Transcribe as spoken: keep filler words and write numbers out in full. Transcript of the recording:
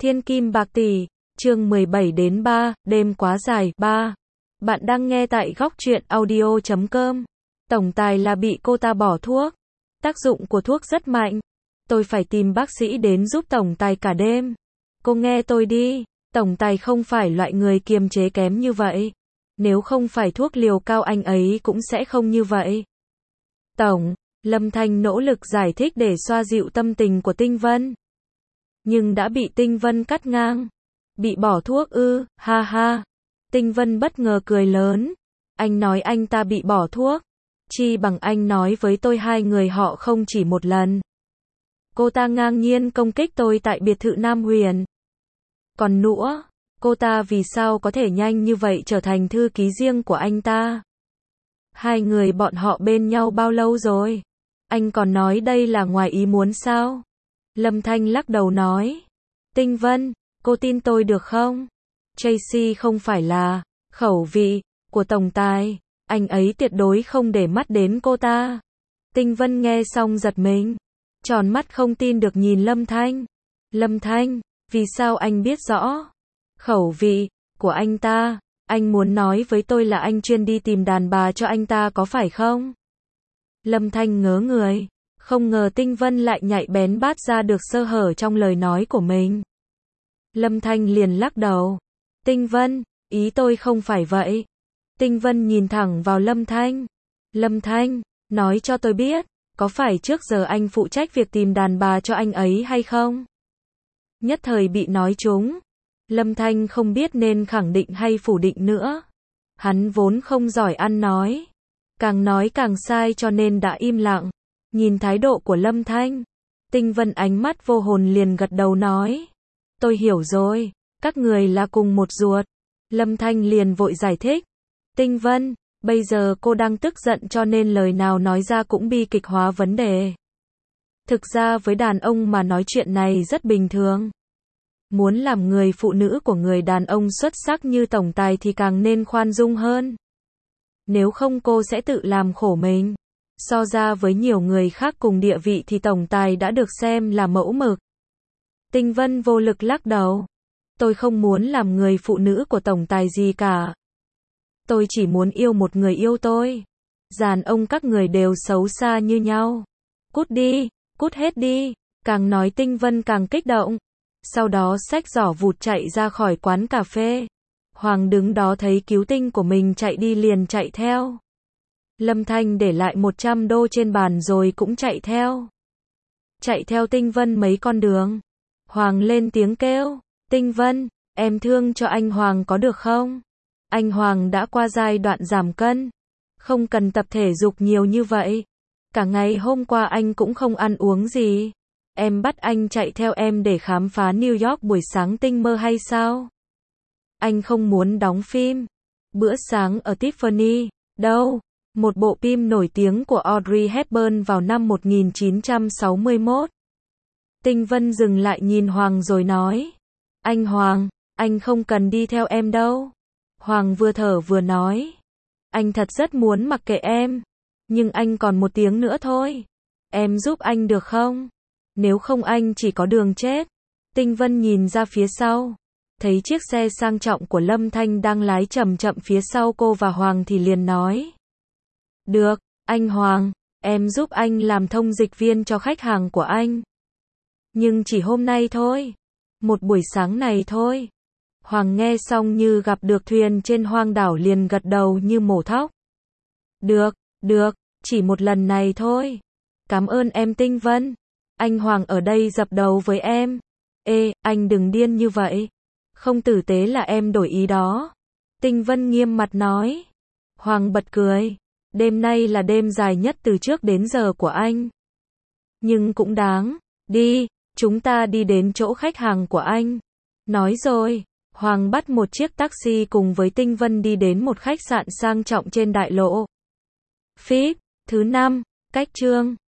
Thiên kim bạc tỷ, chương mười bảy đến ba, đêm quá dài, ba. Bạn đang nghe tại góc truyện audio chấm com. Tổng tài là bị cô ta bỏ thuốc. Tác dụng của thuốc rất mạnh. Tôi phải tìm bác sĩ đến giúp tổng tài cả đêm. Cô nghe tôi đi, tổng tài không phải loại người kiềm chế kém như vậy. Nếu không phải thuốc liều cao anh ấy cũng sẽ không như vậy. Tổng, Lâm Thanh nỗ lực giải thích để xoa dịu tâm tình của Tinh Vân. Nhưng đã bị Tinh Vân cắt ngang. Bị bỏ thuốc ư, ha ha. Tinh Vân bất ngờ cười lớn. Anh nói anh ta bị bỏ thuốc. Chi bằng anh nói với tôi hai người họ không chỉ một lần. Cô ta ngang nhiên công kích tôi tại biệt thự Nam Huyền. Còn nữa, cô ta vì sao có thể nhanh như vậy trở thành thư ký riêng của anh ta? Hai người bọn họ bên nhau bao lâu rồi? Anh còn nói đây là ngoài ý muốn sao? Lâm Thanh lắc đầu nói. Tinh Vân, cô tin tôi được không? Tracy không phải là khẩu vị của tổng tài, anh ấy tuyệt đối không để mắt đến cô ta. Tinh Vân nghe xong giật mình, tròn mắt không tin được nhìn Lâm Thanh. Lâm Thanh, vì sao anh biết rõ khẩu vị của anh ta? Anh muốn nói với tôi là anh chuyên đi tìm đàn bà cho anh ta có phải không? Lâm Thanh ngớ người, không ngờ Tinh Vân lại nhạy bén bắt ra được sơ hở trong lời nói của mình. Lâm Thanh liền lắc đầu. Tinh Vân, ý tôi không phải vậy. Tinh Vân nhìn thẳng vào Lâm Thanh. Lâm Thanh, nói cho tôi biết, có phải trước giờ anh phụ trách việc tìm đàn bà cho anh ấy hay không? Nhất thời bị nói trúng. Lâm Thanh không biết nên khẳng định hay phủ định nữa. Hắn vốn không giỏi ăn nói. Càng nói càng sai cho nên đã im lặng. Nhìn thái độ của Lâm Thanh, Tinh Vân ánh mắt vô hồn liền gật đầu nói. Tôi hiểu rồi, các người là cùng một ruột. Lâm Thanh liền vội giải thích. Tinh Vân, bây giờ cô đang tức giận cho nên lời nào nói ra cũng bi kịch hóa vấn đề. Thực ra với đàn ông mà nói chuyện này rất bình thường. Muốn làm người phụ nữ của người đàn ông xuất sắc như tổng tài thì càng nên khoan dung hơn. Nếu không cô sẽ tự làm khổ mình. So ra với nhiều người khác cùng địa vị thì tổng tài đã được xem là mẫu mực. Tinh Vân vô lực lắc đầu. Tôi không muốn làm người phụ nữ của tổng tài gì cả. Tôi chỉ muốn yêu một người yêu tôi. Đàn ông các người đều xấu xa như nhau. Cút đi, cút hết đi. Càng nói Tinh Vân càng kích động. Sau đó xách giỏ vụt chạy ra khỏi quán cà phê. Hoàng đứng đó thấy cứu tinh của mình chạy đi liền chạy theo. Lâm Thanh để lại một trăm đô trên bàn rồi cũng chạy theo. Chạy theo Tinh Vân mấy con đường. Hoàng lên tiếng kêu. Tinh Vân, em thương cho anh Hoàng có được không? Anh Hoàng đã qua giai đoạn giảm cân. Không cần tập thể dục nhiều như vậy. Cả ngày hôm qua anh cũng không ăn uống gì. Em bắt anh chạy theo em để khám phá New York buổi sáng tinh mơ hay sao? Anh không muốn đóng phim Bữa sáng ở Tiffany, đâu? Một bộ phim nổi tiếng của Audrey Hepburn vào năm một nghìn chín trăm sáu mươi mốt. Tinh Vân dừng lại nhìn Hoàng rồi nói. Anh Hoàng, anh không cần đi theo em đâu. Hoàng vừa thở vừa nói. Anh thật rất muốn mặc kệ em. Nhưng anh còn một tiếng nữa thôi. Em giúp anh được không? Nếu không anh chỉ có đường chết. Tinh Vân nhìn ra phía sau. Thấy chiếc xe sang trọng của Lâm Thanh đang lái chậm chậm phía sau cô và Hoàng thì liền nói. Được, anh Hoàng, em giúp anh làm thông dịch viên cho khách hàng của anh. Nhưng chỉ hôm nay thôi. Một buổi sáng này thôi. Hoàng nghe xong như gặp được thuyền trên hoang đảo liền gật đầu như mổ thóc. Được, được, chỉ một lần này thôi. Cảm ơn em Tinh Vân. Anh Hoàng ở đây dập đầu với em. Ê, anh đừng điên như vậy. Không tử tế là em đổi ý đó. Tinh Vân nghiêm mặt nói. Hoàng bật cười. Đêm nay là đêm dài nhất từ trước đến giờ của anh. Nhưng cũng đáng. Đi, chúng ta đi đến chỗ khách hàng của anh. Nói rồi, Hoàng bắt một chiếc taxi cùng với Tinh Vân đi đến một khách sạn sang trọng trên đại lộ. Phíp, thứ năm, cách chương.